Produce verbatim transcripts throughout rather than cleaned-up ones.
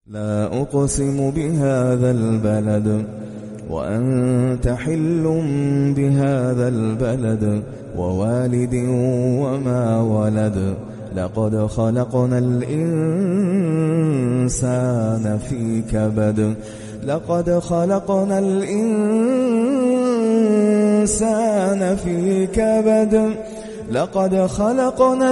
لا أقسم بهذا البلد وأنت حل بهذا البلد ووالد وما ولد لقد خلقنا الإنسان في كبد لقد خلقنا الإنسان في كبد لقد خلقنا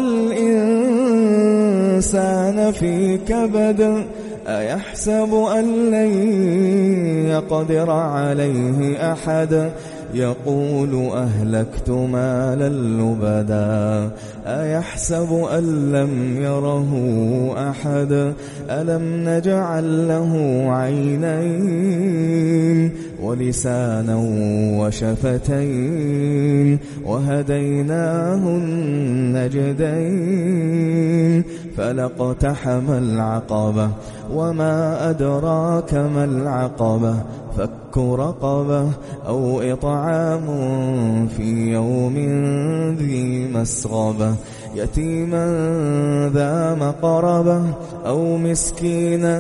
الإنسان في كبد أيحسب أن لن يقدر عليه أحد يقول أهلكت مالا لبدا أيحسب أن لم يره أحد ألم نجعل له عينين ولسانا وشفتين وهديناه النجدين فلاقتحم العقبة وما أدراك ما العقبة فك رقبة أو إطعام في يوم ذي مسغبة يتيما ذا مقربة أو مسكينا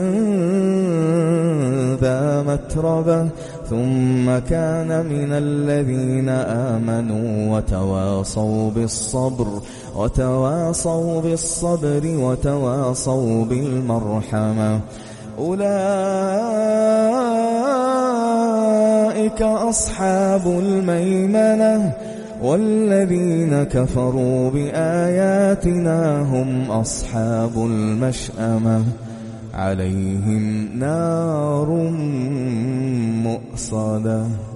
ذا متربة ثم كان من الذين آمنوا وتواصوا بالصبر وتواصوا بالصبر وتواصوا بالمرحمة أولئك أصحاب الميمنة والذين كفروا بآياتنا هم أصحاب المشأمة عليهم نار مؤصدة.